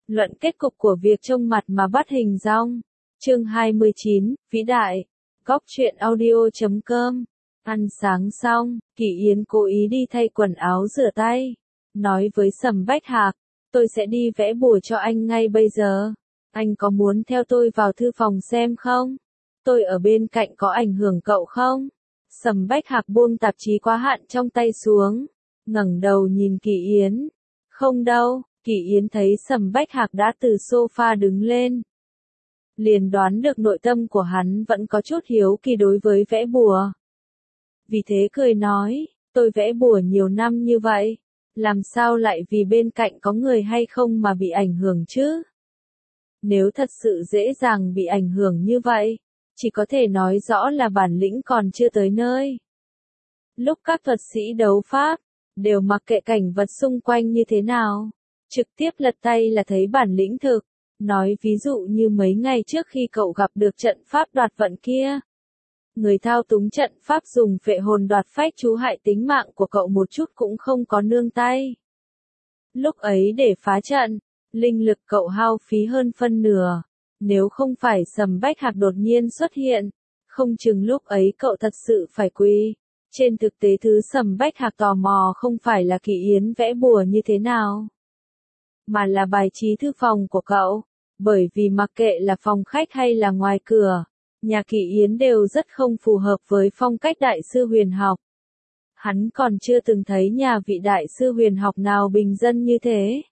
Luận kết cục của việc trông mặt mà bắt hình dong. Chương 29, Vĩ Đại. Góc truyện audio.com. Ăn sáng xong, Kỳ Yến cố ý đi thay quần áo rửa tay. Nói với Sầm Bách Hạc, tôi sẽ đi vẽ bùa cho anh ngay bây giờ. Anh có muốn theo tôi vào thư phòng xem không? Tôi ở bên cạnh có ảnh hưởng cậu không? Sầm Bách Hạc buông tạp chí quá hạn trong tay xuống, ngẩng đầu nhìn Kỳ Yến. Không đâu. Kỳ Yến thấy Sầm Bách Hạc đã từ sofa đứng lên, liền đoán được nội tâm của hắn vẫn có chút hiếu kỳ đối với vẽ bùa. Vì thế cười nói, tôi vẽ bùa nhiều năm như vậy, làm sao lại vì bên cạnh có người hay không mà bị ảnh hưởng chứ? Nếu thật sự dễ dàng bị ảnh hưởng như vậy, chỉ có thể nói rõ là bản lĩnh còn chưa tới nơi. Lúc các thuật sĩ đấu pháp, đều mặc kệ cảnh vật xung quanh như thế nào, trực tiếp lật tay là thấy bản lĩnh thực. Nói ví dụ như mấy ngày trước khi cậu gặp được trận pháp đoạt vận kia. Người thao túng trận pháp dùng phệ hồn đoạt phách trú hại tính mạng của cậu một chút cũng không có nương tay. Lúc ấy để phá trận, linh lực cậu hao phí hơn phân nửa. Nếu không phải Sầm Bách Hạc đột nhiên xuất hiện, không chừng lúc ấy cậu thật sự phải quỳ. Trên thực tế thứ Sầm Bách Hạc tò mò không phải là Kỳ Yến vẽ bùa như thế nào, mà là bài trí thư phòng của cậu. Bởi vì mặc kệ là phòng khách hay là ngoài cửa, nhà Kỳ Yến đều rất không phù hợp với phong cách đại sư huyền học. Hắn còn chưa từng thấy nhà vị đại sư huyền học nào bình dân như thế.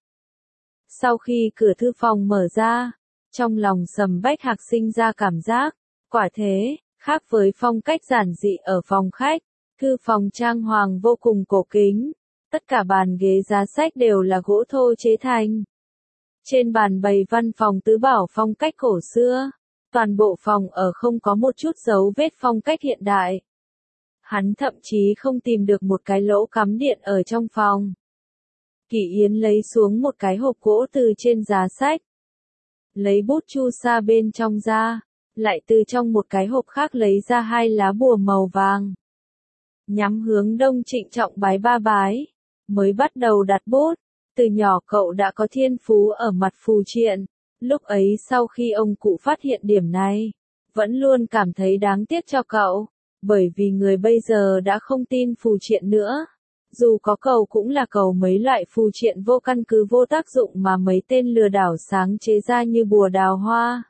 Sau khi cửa thư phòng mở ra, trong lòng Sầm Bách Hạc sinh ra cảm giác, quả thế, khác với phong cách giản dị ở phòng khách, thư phòng trang hoàng vô cùng cổ kính. Tất cả bàn ghế giá sách đều là gỗ thô chế thành. Trên bàn bày văn phòng tứ bảo phong cách cổ xưa, toàn bộ phòng ở không có một chút dấu vết phong cách hiện đại. Hắn thậm chí không tìm được một cái lỗ cắm điện ở trong phòng. Kỳ Yến lấy xuống một cái hộp gỗ từ trên giá sách, lấy bút chu sa bên trong ra, lại từ trong một cái hộp khác lấy ra 2 lá bùa màu vàng. Nhắm hướng Đông trịnh trọng bái 3 bái, mới bắt đầu đặt bút. Từ nhỏ cậu đã có thiên phú ở mặt phù triện, lúc ấy sau khi ông cụ phát hiện điểm này, vẫn luôn cảm thấy đáng tiếc cho cậu, bởi vì người bây giờ đã không tin phù triện nữa. Dù có cầu cũng là cầu mấy loại phù triện vô căn cứ vô tác dụng mà mấy tên lừa đảo sáng chế ra như bùa đào hoa,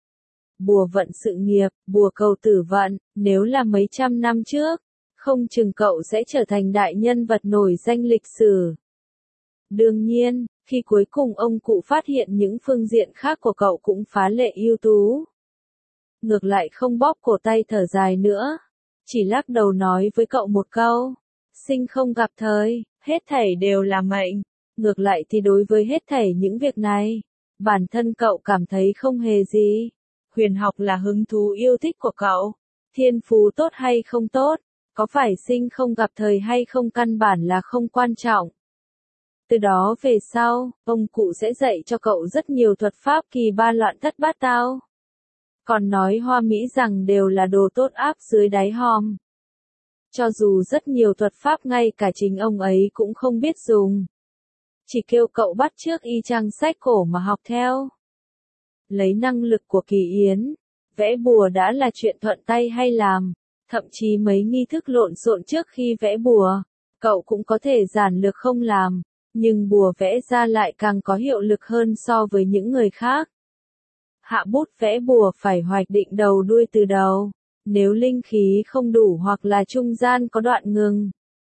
bùa vận sự nghiệp, bùa cầu tử vận. Nếu là mấy trăm năm trước, không chừng cậu sẽ trở thành đại nhân vật nổi danh lịch sử. Đương nhiên, khi cuối cùng ông cụ phát hiện những phương diện khác của cậu cũng phá lệ ưu tú, ngược lại không bóp cổ tay thở dài nữa, chỉ lắc đầu nói với cậu một câu, sinh không gặp thời, hết thảy đều là mệnh. Ngược lại thì đối với hết thảy những việc này, bản thân cậu cảm thấy không hề gì. Huyền học là hứng thú yêu thích của cậu, thiên phú tốt hay không tốt, có phải sinh không gặp thời hay không căn bản là không quan trọng. Từ đó về sau, ông cụ sẽ dạy cho cậu rất nhiều thuật pháp kỳ ba loạn thất bát tao. Còn nói hoa mỹ rằng đều là đồ tốt áp dưới đáy hòm. Cho dù rất nhiều thuật pháp ngay cả chính ông ấy cũng không biết dùng. Chỉ kêu cậu bắt chước y chang sách cổ mà học theo. Lấy năng lực của Kỳ Yến, vẽ bùa đã là chuyện thuận tay hay làm. Thậm chí mấy nghi thức lộn xộn trước khi vẽ bùa, cậu cũng có thể giản lược không làm. Nhưng bùa vẽ ra lại càng có hiệu lực hơn so với những người khác. Hạ bút vẽ bùa phải hoạch định đầu đuôi từ đầu, nếu linh khí không đủ hoặc là trung gian có đoạn ngừng.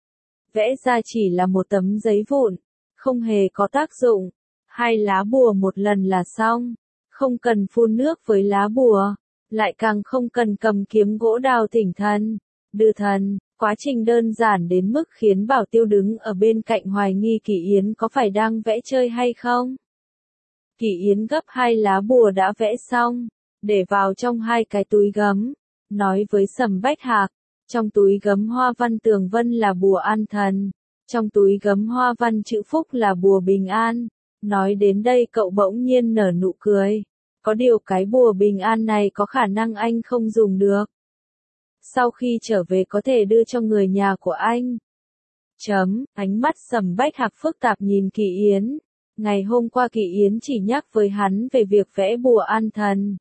Vẽ ra chỉ là một tấm giấy vụn, không hề có tác dụng. 2 lá bùa một lần là xong, không cần phun nước với lá bùa, lại càng không cần cầm kiếm gỗ đào thỉnh thần, đưa thần. Quá trình đơn giản đến mức khiến Bảo Tiêu đứng ở bên cạnh hoài nghi Kỳ Yến có phải đang vẽ chơi hay không. Kỳ Yến gấp 2 lá bùa đã vẽ xong, để vào trong 2 cái túi gấm, nói với Sầm Bách Hạc, trong túi gấm hoa văn tường vân là bùa an thần, trong túi gấm hoa văn chữ phúc là bùa bình an. Nói đến đây cậu bỗng nhiên nở nụ cười, có điều cái bùa bình an này có khả năng anh không dùng được. Sau khi trở về có thể đưa cho người nhà của anh. Ánh mắt Sầm Bách Hạc phức tạp nhìn Kỳ Yến, Ngày hôm qua Kỳ Yến chỉ nhắc với hắn về việc vẽ bùa an thần.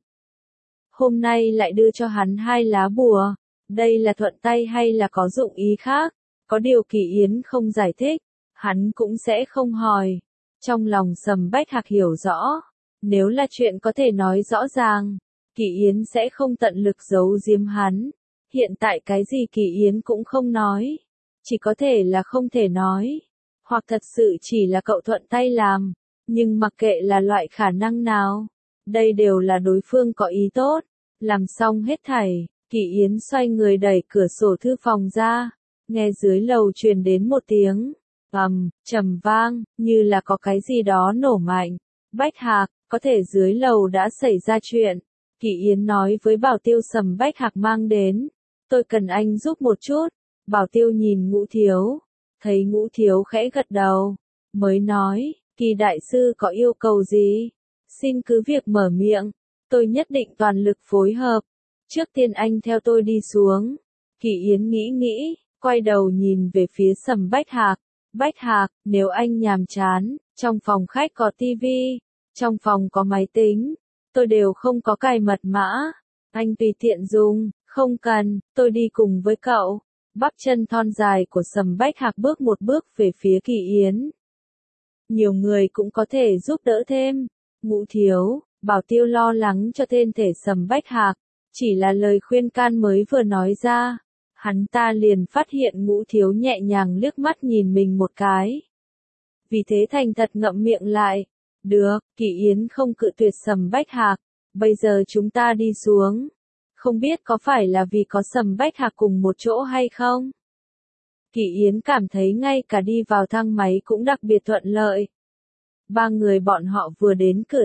Hôm nay lại đưa cho hắn 2 lá bùa. Đây là thuận tay hay là có dụng ý khác? Có điều Kỳ Yến không giải thích, hắn cũng sẽ không hỏi. Trong lòng Sầm Bách Hạc hiểu rõ, nếu là chuyện có thể nói rõ ràng, Kỳ Yến sẽ không tận lực giấu giếm hắn. Hiện tại cái gì Kỳ Yến cũng không nói, chỉ có thể là không thể nói, hoặc thật sự chỉ là cậu thuận tay làm, nhưng mặc kệ là loại khả năng nào, đây đều là đối phương có ý tốt. Làm xong hết thảy, Kỳ Yến xoay người đẩy cửa sổ thư phòng ra, nghe dưới lầu truyền đến một tiếng trầm vang, như là có cái gì đó nổ mạnh. Bách Hạc, có thể dưới lầu đã xảy ra chuyện. Kỳ Yến nói với Bảo Tiêu Sầm Bách Hạc mang đến. Tôi cần anh giúp một chút. Bảo Tiêu nhìn Ngũ Thiếu, thấy Ngũ Thiếu khẽ gật đầu, mới nói, Kỳ đại sư có yêu cầu gì? Xin cứ việc mở miệng, tôi nhất định toàn lực phối hợp. Trước tiên anh theo tôi đi xuống. Kỳ Yến nghĩ, quay đầu nhìn về phía Sầm Bách Hạc. Bách Hạc, nếu anh nhàm chán, trong phòng khách có tivi, trong phòng có máy tính, tôi đều không có cài mật mã. Anh tùy tiện dùng, không cần, tôi đi cùng với cậu. Bắp chân thon dài của Sầm Bách Hạc bước một bước về phía Kỳ Yến. Nhiều người cũng có thể giúp đỡ thêm. Ngũ Thiếu, Bảo Tiêu lo lắng cho thân thể Sầm Bách Hạc, chỉ là lời khuyên can mới vừa nói ra. Hắn ta liền phát hiện Ngũ Thiếu nhẹ nhàng liếc mắt nhìn mình một cái. Vì thế thành thật ngậm miệng lại. Được, Kỳ Yến không cự tuyệt Sầm Bách Hạc. Bây giờ chúng ta đi xuống. Không biết có phải là vì có Sầm Bách Hạc cùng một chỗ hay không? Kỳ Yến cảm thấy ngay cả đi vào thang máy cũng đặc biệt thuận lợi. 3 người bọn họ vừa đến cửa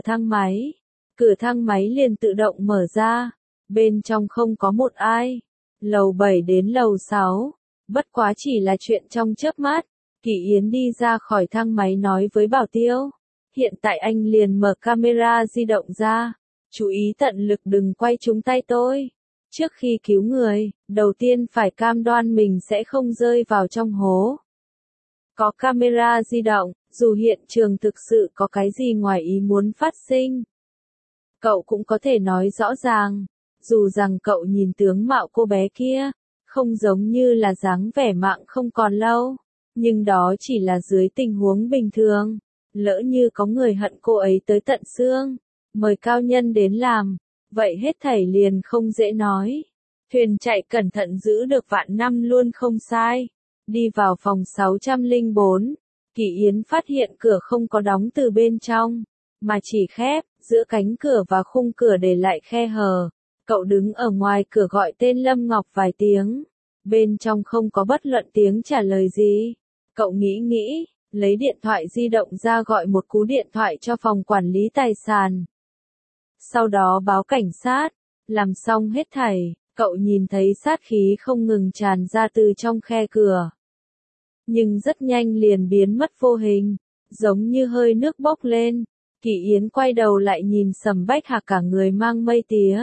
thang máy liền tự động mở ra. Bên trong không có một ai. Lầu 7 đến lầu 6, bất quá chỉ là chuyện trong chớp mắt. Kỳ Yến đi ra khỏi thang máy nói với Bảo Tiêu. Hiện tại anh liền mở camera di động ra. Chú ý tận lực đừng quay trúng tay tôi. Trước khi cứu người, đầu tiên phải cam đoan mình sẽ không rơi vào trong hố. Có camera di động, dù hiện trường thực sự có cái gì ngoài ý muốn phát sinh, cậu cũng có thể nói rõ ràng. Dù rằng cậu nhìn tướng mạo cô bé kia, không giống như là dáng vẻ mạng không còn lâu, nhưng đó chỉ là dưới tình huống bình thường. Lỡ như có người hận cô ấy tới tận xương, mời cao nhân đến làm, vậy hết thảy liền không dễ nói. Thuyền chạy cẩn thận giữ được vạn năm luôn không sai. Đi vào phòng 604, Kỳ Yến phát hiện cửa không có đóng từ bên trong, mà chỉ khép, giữa cánh cửa và khung cửa để lại khe hở. Cậu đứng ở ngoài cửa gọi tên Lâm Ngọc vài tiếng. Bên trong không có bất luận tiếng trả lời gì. Cậu nghĩ, lấy điện thoại di động ra gọi một cú điện thoại cho phòng quản lý tài sản. Sau đó báo cảnh sát. Làm xong hết thảy, cậu nhìn thấy sát khí không ngừng tràn ra từ trong khe cửa. Nhưng rất nhanh liền biến mất vô hình, giống như hơi nước bốc lên. Kỳ Yến quay đầu lại nhìn Sầm Bách Hạc cả người mang mây tía.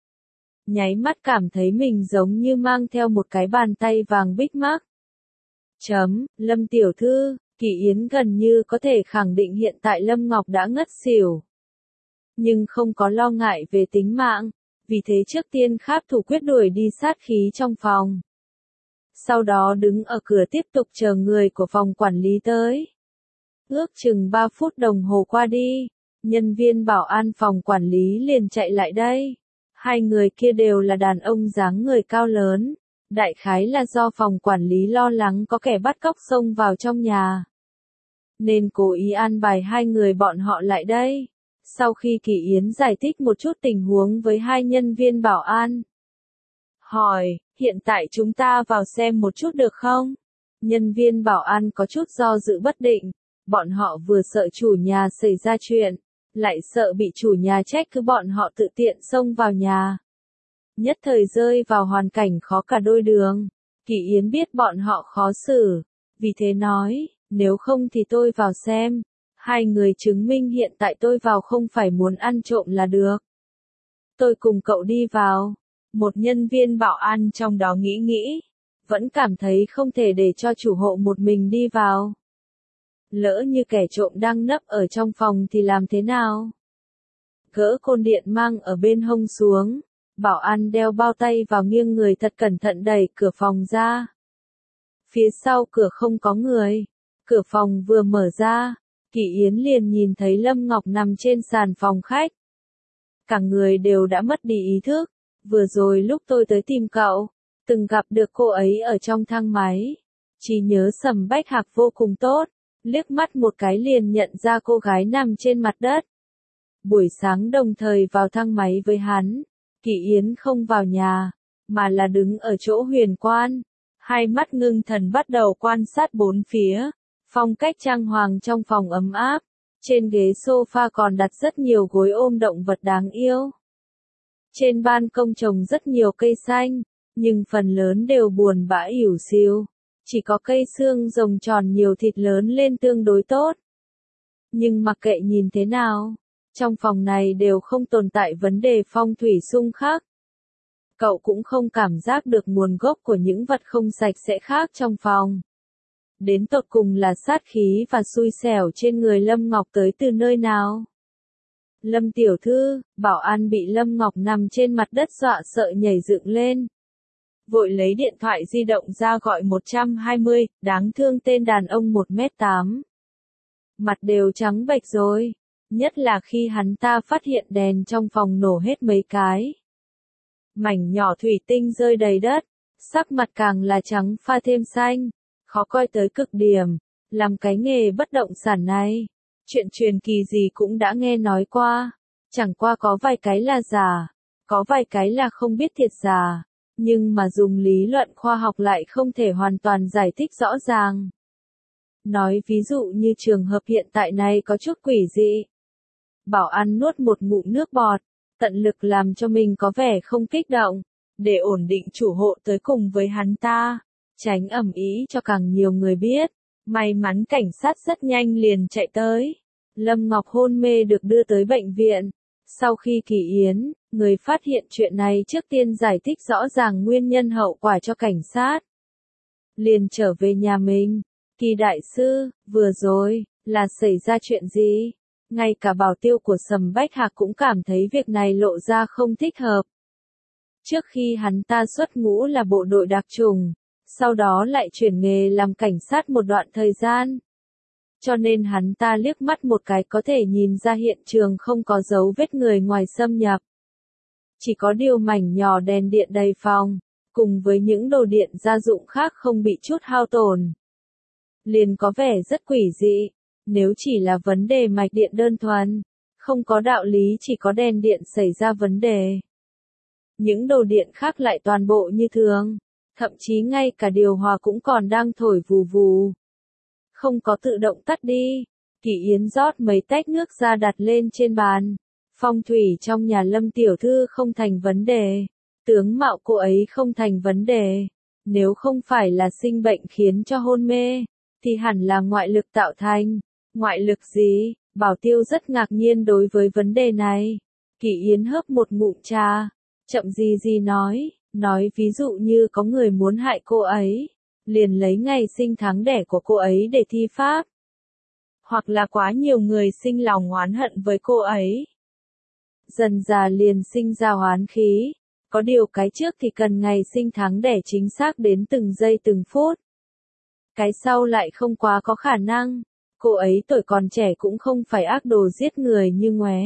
Nháy mắt cảm thấy mình giống như mang theo một cái bàn tay vàng Big Mac. Lâm tiểu thư, Kỳ Yến gần như có thể khẳng định hiện tại Lâm Ngọc đã ngất xỉu. Nhưng không có lo ngại về tính mạng, vì thế trước tiên kháp thủ quyết đuổi đi sát khí trong phòng. Sau đó đứng ở cửa tiếp tục chờ người của phòng quản lý tới. Ước chừng 3 phút đồng hồ qua đi, nhân viên bảo an phòng quản lý liền chạy lại đây. 2 người kia đều là đàn ông dáng người cao lớn, đại khái là do phòng quản lý lo lắng có kẻ bắt cóc xông vào trong nhà, nên cố ý an bài 2 người bọn họ lại đây. Sau khi Kỳ Yến giải thích một chút tình huống với 2 nhân viên bảo an, hỏi, hiện tại chúng ta vào xem một chút được không? Nhân viên bảo an có chút do dự bất định, bọn họ vừa sợ chủ nhà xảy ra chuyện, lại sợ bị chủ nhà trách cứ bọn họ tự tiện xông vào nhà. Nhất thời rơi vào hoàn cảnh khó cả đôi đường. Kỳ Yến biết bọn họ khó xử, vì thế nói, nếu không thì tôi vào xem. 2 người chứng minh hiện tại tôi vào không phải muốn ăn trộm là được. Tôi cùng cậu đi vào. Một nhân viên bảo an trong đó nghĩ, vẫn cảm thấy không thể để cho chủ hộ một mình đi vào. Lỡ như kẻ trộm đang nấp ở trong phòng thì làm thế nào? Gỡ côn điện mang ở bên hông xuống, bảo an đeo bao tay vào nghiêng người thật cẩn thận đẩy cửa phòng ra. Phía sau cửa không có người, cửa phòng vừa mở ra, Kỳ Yến liền nhìn thấy Lâm Ngọc nằm trên sàn phòng khách. Cả người đều đã mất đi ý thức, vừa rồi lúc tôi tới tìm cậu, từng gặp được cô ấy ở trong thang máy. Trí nhớ Sầm Bách Hạc vô cùng tốt, liếc mắt một cái liền nhận ra cô gái nằm trên mặt đất. Buổi sáng đồng thời vào thang máy với hắn, Kỳ Yến không vào nhà, mà là đứng ở chỗ huyền quan, hai mắt ngưng thần bắt đầu quan sát bốn phía, phong cách trang hoàng trong phòng ấm áp, trên ghế sofa còn đặt rất nhiều gối ôm động vật đáng yêu. Trên ban công trồng rất nhiều cây xanh, nhưng phần lớn đều buồn bã ỉu xìu, chỉ có cây xương rồng tròn nhiều thịt lớn lên tương đối tốt. Nhưng mặc kệ nhìn thế nào, trong phòng này đều không tồn tại vấn đề phong thủy xung khắc. Cậu cũng không cảm giác được nguồn gốc của những vật không sạch sẽ khác trong phòng. Đến tột cùng là sát khí và xui xẻo trên người Lâm Ngọc tới từ nơi nào? Lâm tiểu thư, bảo an bị Lâm Ngọc nằm trên mặt đất dọa sợ nhảy dựng lên. Vội lấy điện thoại di động ra gọi 120, đáng thương tên đàn ông 1m8. Mặt đều trắng bệch rồi, nhất là khi hắn ta phát hiện đèn trong phòng nổ hết mấy cái. Mảnh nhỏ thủy tinh rơi đầy đất, sắc mặt càng là trắng pha thêm xanh, khó coi tới cực điểm. Làm cái nghề bất động sản này, chuyện truyền kỳ gì cũng đã nghe nói qua, chẳng qua có vài cái là giả, có vài cái là không biết thiệt giả, nhưng mà dùng lý luận khoa học lại không thể hoàn toàn giải thích rõ ràng. Nói ví dụ như trường hợp hiện tại này có chút quỷ dị. Bảo an nuốt một ngụm nước bọt, tận lực làm cho mình có vẻ không kích động, để ổn định chủ hộ tới cùng với hắn ta, tránh ầm ĩ cho càng nhiều người biết. May mắn cảnh sát rất nhanh liền chạy tới. Lâm Ngọc hôn mê được đưa tới bệnh viện. Sau khi Kỳ Yến, người phát hiện chuyện này trước tiên giải thích rõ ràng nguyên nhân hậu quả cho cảnh sát. Liền trở về nhà mình. Kỳ đại sư, vừa rồi, là xảy ra chuyện gì? Ngay cả bảo tiêu của Sầm Bách Hạc cũng cảm thấy việc này lộ ra không thích hợp. Trước khi hắn ta xuất ngũ là bộ đội đặc chủng, sau đó lại chuyển nghề làm cảnh sát một đoạn thời gian. Cho nên hắn ta liếc mắt một cái có thể nhìn ra hiện trường không có dấu vết người ngoài xâm nhập. Chỉ có điều mảnh nhỏ đèn điện đầy phòng, cùng với những đồ điện gia dụng khác không bị chút hao tổn. Liền có vẻ rất quỷ dị, nếu chỉ là vấn đề mạch điện đơn thuần, không có đạo lý chỉ có đèn điện xảy ra vấn đề. Những đồ điện khác lại toàn bộ như thường. Thậm chí ngay cả điều hòa cũng còn đang thổi vù vù. Không có tự động tắt đi. Kỳ Yến rót mấy tách nước ra đặt lên trên bàn. Phong thủy trong nhà Lâm tiểu thư không thành vấn đề. Tướng mạo cô ấy không thành vấn đề. Nếu không phải là sinh bệnh khiến cho hôn mê, thì hẳn là ngoại lực tạo thành. Ngoại lực gì? Bảo Tiêu rất ngạc nhiên đối với vấn đề này. Kỳ Yến hớp một ngụm trà, chậm gì nói ví dụ như có người muốn hại cô ấy, liền lấy ngày sinh tháng đẻ của cô ấy để thi pháp. Hoặc là quá nhiều người sinh lòng oán hận với cô ấy. Dần dà liền sinh ra oán khí, có điều cái trước thì cần ngày sinh tháng đẻ chính xác đến từng giây từng phút. Cái sau lại không quá có khả năng, cô ấy tuổi còn trẻ cũng không phải ác đồ giết người như ngoé.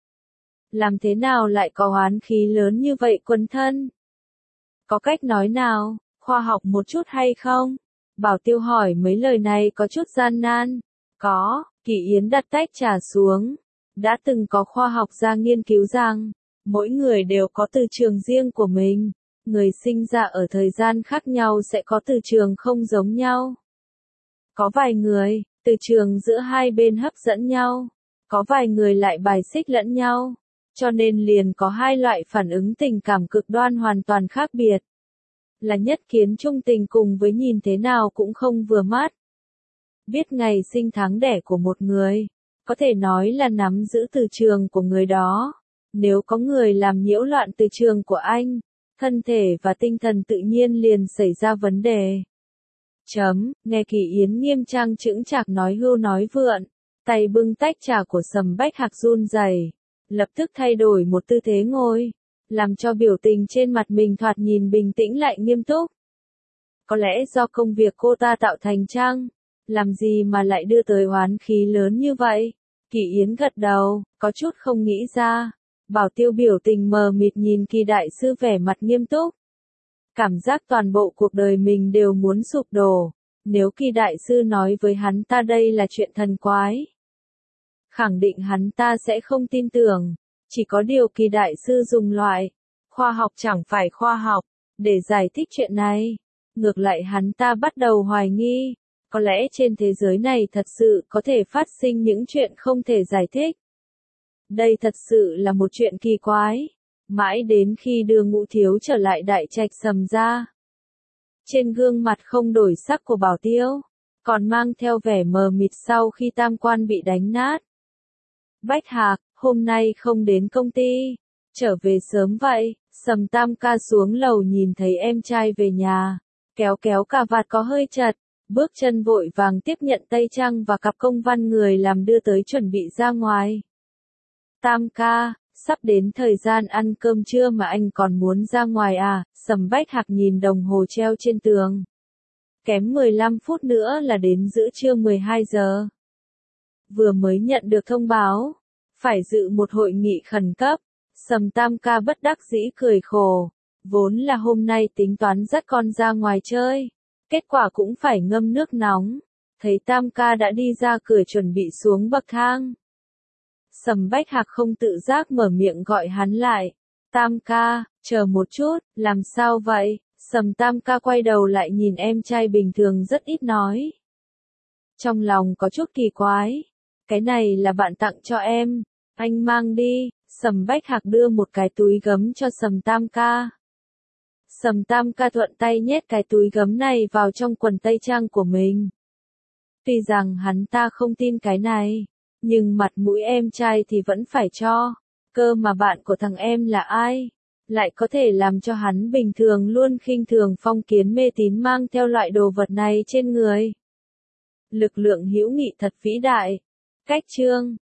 Làm thế nào lại có oán khí lớn như vậy quấn thân? Có cách nói nào, khoa học một chút hay không? Bảo Tiêu hỏi mấy lời này có chút gian nan. Có, Kỳ Yến đặt tách trà xuống. Đã từng có khoa học gia nghiên cứu rằng, mỗi người đều có từ trường riêng của mình. Người sinh ra ở thời gian khác nhau sẽ có từ trường không giống nhau. Có vài người, từ trường giữa hai bên hấp dẫn nhau. Có vài người lại bài xích lẫn nhau. Cho nên liền có hai loại phản ứng tình cảm cực đoan hoàn toàn khác biệt. Là nhất kiến trung tình cùng với nhìn thế nào cũng không vừa mắt. Biết ngày sinh tháng đẻ của một người, có thể nói là nắm giữ từ trường của người đó. Nếu có người làm nhiễu loạn từ trường của anh, thân thể và tinh thần tự nhiên liền xảy ra vấn đề. Nghe Kỳ Yến nghiêm trang chững chạc nói hưu nói vượn, tay bưng tách trà của Sầm Bách Hạc run rẩy, lập tức thay đổi một tư thế ngồi, làm cho biểu tình trên mặt mình thoạt nhìn bình tĩnh lại nghiêm túc. Có lẽ do công việc cô ta tạo thành chăng? Làm gì mà lại đưa tới oán khí lớn như vậy? Kỳ Yến gật đầu, có chút không nghĩ ra. Bảo Tiêu biểu tình mờ mịt nhìn Kỳ đại sư vẻ mặt nghiêm túc. Cảm giác toàn bộ cuộc đời mình đều muốn sụp đổ. Nếu Kỳ đại sư nói với hắn ta đây là chuyện thần quái, khẳng định hắn ta sẽ không tin tưởng. Chỉ có điều Kỳ đại sư dùng loại khoa học chẳng phải khoa học để giải thích chuyện này. Ngược lại hắn ta bắt đầu hoài nghi, có lẽ trên thế giới này thật sự có thể phát sinh những chuyện không thể giải thích. Đây thật sự là một chuyện kỳ quái. Mãi đến khi đưa Ngũ thiếu trở lại đại trạch Sầm gia, trên gương mặt không đổi sắc của Bảo Tiêu, còn mang theo vẻ mờ mịt sau khi tam quan bị đánh nát. Bách Hạc, hôm nay không đến công ty, trở về sớm vậy. Sầm Tam ca xuống lầu nhìn thấy em trai về nhà, kéo kéo cà vạt có hơi chật, bước chân vội vàng tiếp nhận tây trang và cặp công văn người làm đưa tới chuẩn bị ra ngoài. Tam ca, sắp đến thời gian ăn cơm trưa mà anh còn muốn ra ngoài à? Sầm Bách Hạc nhìn đồng hồ treo trên tường. Kém 15 phút nữa là đến giữa trưa 12 giờ. Vừa mới nhận được thông báo, phải dự một hội nghị khẩn cấp. Sầm Tam ca bất đắc dĩ cười khổ. Vốn là hôm nay tính toán dắt con ra ngoài chơi, kết quả cũng phải ngâm nước nóng. Thấy Tam ca đã đi ra cửa chuẩn bị xuống bậc thang, Sầm Bách Hạc không tự giác mở miệng gọi hắn lại. Tam ca, chờ một chút, làm sao vậy? Sầm Tam ca quay đầu lại nhìn em trai bình thường rất ít nói. Trong lòng có chút kỳ quái. Cái này là bạn tặng cho em, anh mang đi. Sầm Bách Hạc đưa một cái túi gấm cho Sầm Tam ca. Sầm Tam ca thuận tay nhét cái túi gấm này vào trong quần tây trang của mình. Tuy rằng hắn ta không tin cái này, nhưng mặt mũi em trai thì vẫn phải cho. Cơ mà bạn của thằng em là ai? Lại có thể làm cho hắn bình thường luôn khinh thường phong kiến mê tín mang theo loại đồ vật này trên người. Lực lượng hữu nghị thật vĩ đại. Cách chương